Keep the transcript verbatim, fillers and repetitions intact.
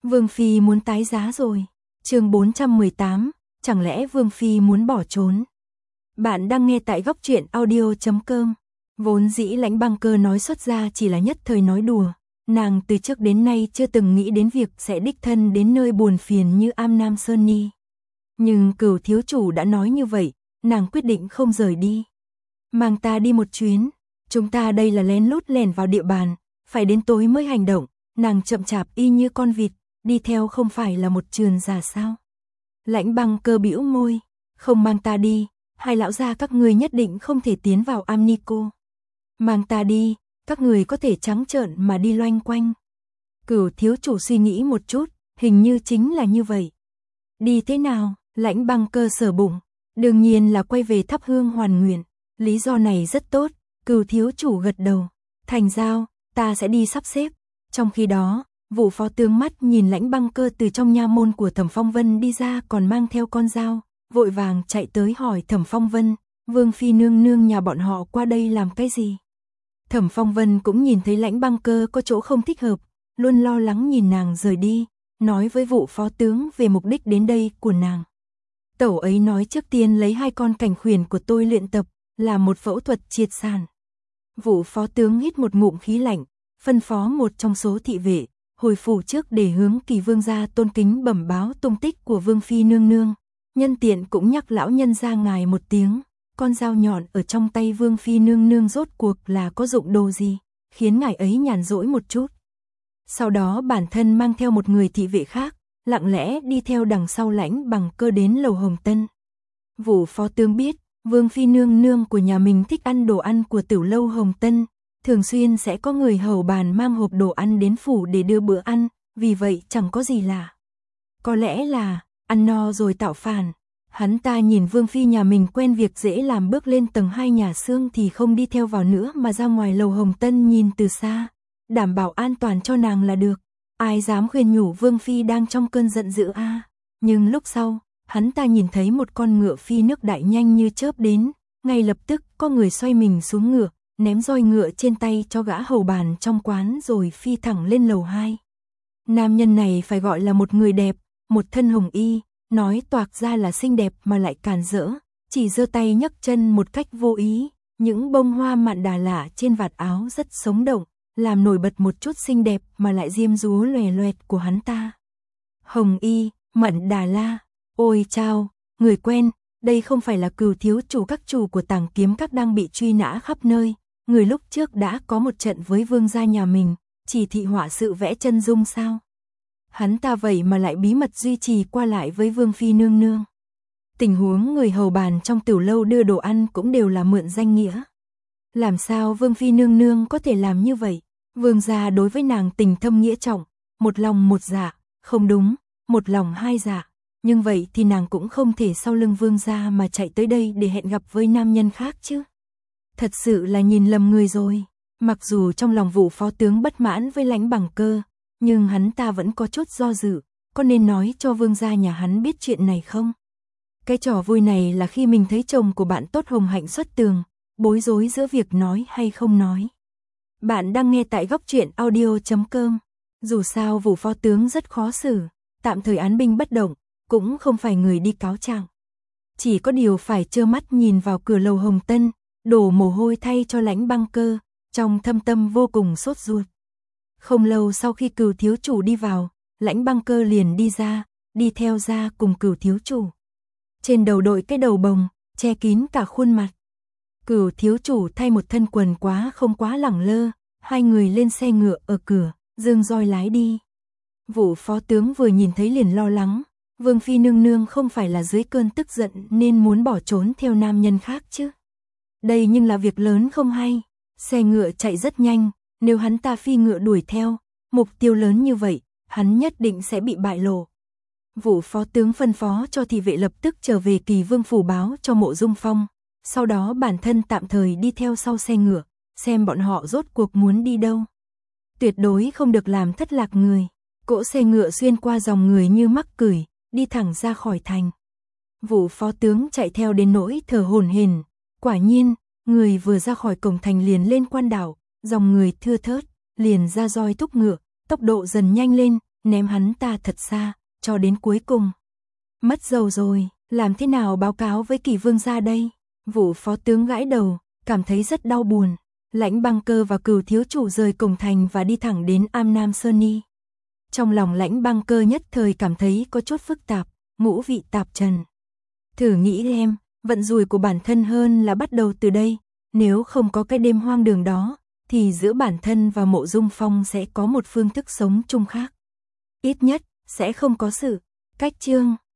Vương Phi muốn tái giá rồi. Chương bốn trăm mười tám, chẳng lẽ Vương Phi muốn bỏ trốn? Bạn đang nghe tại góc truyện audio chấm com. Vốn dĩ Lãnh Băng Cơ nói xuất ra chỉ là nhất thời nói đùa, nàng từ trước đến nay chưa từng nghĩ đến việc sẽ đích thân đến nơi buồn phiền như Am Nam Sơn Ni. Nhưng Cửu thiếu chủ đã nói như vậy, nàng quyết định không rời đi. Mang ta đi một chuyến, chúng ta đây là lén lút lẻn vào địa bàn, phải đến tối mới hành động. Nàng chậm chạp y như con vịt, đi theo không phải là một trườn già sao? Lãnh Băng Cơ bĩu môi, không mang ta đi, hai lão gia các người nhất định không thể tiến vào Am Ni Cô. Mang ta đi, các người có thể trắng trợn mà đi loanh quanh. Cửu thiếu chủ suy nghĩ một chút, hình như chính là như vậy. Đi thế nào? Lãnh Băng Cơ sờ bụng, đương nhiên là quay về thắp hương hoàn nguyện. Lý do này rất tốt, Cửu thiếu chủ gật đầu. Thành giao, ta sẽ đi sắp xếp. Trong khi đó, Vũ phó tướng mắt nhìn Lãnh Băng Cơ từ trong nha môn của Thẩm Phong Vân đi ra còn mang theo con dao, vội vàng chạy tới hỏi Thẩm Phong Vân, Vương Phi nương nương nhà bọn họ qua đây làm cái gì? Thẩm Phong Vân cũng nhìn thấy Lãnh Băng Cơ có chỗ không thích hợp, luôn lo lắng nhìn nàng rời đi, nói với Vũ phó tướng về mục đích đến đây của nàng. Tẩu ấy nói trước tiên lấy hai con cảnh khuyển của tôi luyện tập, là một phẫu thuật triệt sản. Vũ phó tướng hít một ngụm khí lạnh, phân phó một trong số thị vệ, hồi phủ trước để hướng Kỳ vương gia tôn kính bẩm báo tung tích của Vương Phi nương nương. Nhân tiện cũng nhắc lão nhân gia ngài một tiếng, con dao nhọn ở trong tay Vương Phi nương nương rốt cuộc là có dụng đồ gì, khiến ngài ấy nhàn rỗi một chút. Sau đó bản thân mang theo một người thị vệ khác, lặng lẽ đi theo đằng sau Lãnh Băng Cơ đến lầu Hồng Tân. Vũ phó tướng biết, Vương Phi nương nương của nhà mình thích ăn đồ ăn của tiểu lâu Hồng Tân, thường xuyên sẽ có người hầu bàn mang hộp đồ ăn đến phủ để đưa bữa ăn, vì vậy chẳng có gì lạ. Có lẽ là, ăn no rồi tạo phản. Hắn ta nhìn Vương Phi nhà mình quen việc dễ làm bước lên tầng hai nhà xương thì không đi theo vào nữa mà ra ngoài lầu Hồng Tân nhìn từ xa, đảm bảo an toàn cho nàng là được. Ai dám khuyên nhủ Vương Phi đang trong cơn giận dữ a? À? Nhưng lúc sau, hắn ta nhìn thấy một con ngựa phi nước đại nhanh như chớp đến, ngay lập tức có người xoay mình xuống ngựa, ném roi ngựa trên tay cho gã hầu bàn trong quán rồi phi thẳng lên lầu hai. Nam nhân này phải gọi là một người đẹp, một thân hồng y, nói toạc ra là xinh đẹp mà lại càn rỡ, chỉ giơ tay nhấc chân một cách vô ý, những bông hoa mạn đà lả trên vạt áo rất sống động, làm nổi bật một chút xinh đẹp mà lại diêm dúa lòe loẹt của hắn ta. Hồng y, Mận Đà La, ôi chao, người quen, đây không phải là Cửu thiếu chủ các chủ của Tàng Kiếm Các đang bị truy nã khắp nơi, người lúc trước đã có một trận với vương gia nhà mình, chỉ thị họa sự vẽ chân dung sao? Hắn ta vậy mà lại bí mật duy trì qua lại với Vương Phi nương nương. Tình huống người hầu bàn trong tiểu lâu đưa đồ ăn cũng đều là mượn danh nghĩa. Làm sao Vương Phi nương nương có thể làm như vậy? Vương gia đối với nàng tình thâm nghĩa trọng, một lòng một dạ, không đúng, một lòng hai dạ. Nhưng vậy thì nàng cũng không thể sau lưng vương gia mà chạy tới đây để hẹn gặp với nam nhân khác chứ. Thật sự là nhìn lầm người rồi. Mặc dù trong lòng Vũ phó tướng bất mãn với Lãnh Băng Cơ, nhưng hắn ta vẫn có chút do dự, có nên nói cho vương gia nhà hắn biết chuyện này không? Cái trò vui này là khi mình thấy chồng của bạn tốt hồng hạnh xuất tường, bối rối giữa việc nói hay không nói. Bạn đang nghe tại góc truyện audio chấm com. Dù sao Vũ phó tướng rất khó xử, tạm thời án binh bất động, cũng không phải người đi cáo trạng. Chỉ có điều phải trơ mắt nhìn vào cửa lầu Hồng Tân, đổ mồ hôi thay cho Lãnh Băng Cơ, trong thâm tâm vô cùng sốt ruột. Không lâu sau khi Cửu thiếu chủ đi vào, Lãnh Băng Cơ liền đi ra, đi theo ra cùng Cửu thiếu chủ. Trên đầu đội cái đầu bồng, che kín cả khuôn mặt. Cửu thiếu chủ thay một thân quần quá không quá lẳng lơ, hai người lên xe ngựa ở cửa, dương roi lái đi. Vũ phó tướng vừa nhìn thấy liền lo lắng, Vương Phi nương nương không phải là dưới cơn tức giận nên muốn bỏ trốn theo nam nhân khác chứ. Đây nhưng là việc lớn không hay, xe ngựa chạy rất nhanh, nếu hắn ta phi ngựa đuổi theo, mục tiêu lớn như vậy, hắn nhất định sẽ bị bại lộ. Vũ phó tướng phân phó cho thị vệ lập tức trở về Kỳ Vương phủ báo cho Mộ Dung Phong, sau đó bản thân tạm thời đi theo sau xe ngựa, xem bọn họ rốt cuộc muốn đi đâu. Tuyệt đối không được làm thất lạc người. Cỗ xe ngựa xuyên qua dòng người như mắc cửi, đi thẳng ra khỏi thành. Vũ phó tướng chạy theo đến nỗi thở hổn hển. Quả nhiên, người vừa ra khỏi cổng thành liền lên quan đảo, dòng người thưa thớt, liền ra roi thúc ngựa, tốc độ dần nhanh lên, ném hắn ta thật xa, cho đến cuối cùng. Mất dầu rồi, làm thế nào báo cáo với Kỳ Vương gia đây? Vũ phó tướng gãi đầu, cảm thấy rất đau buồn. Lãnh Băng Cơ và Cửu thiếu chủ rời cổng thành và đi thẳng đến Am Nam Sơn Ni. Trong lòng Lãnh Băng Cơ nhất thời cảm thấy có chút phức tạp, ngũ vị tạp trần. Thử nghĩ em, vận rủi của bản thân hơn là bắt đầu từ đây, nếu không có cái đêm hoang đường đó, thì giữa bản thân và Mộ Dung Phong sẽ có một phương thức sống chung khác. Ít nhất, sẽ không có sự cách trương.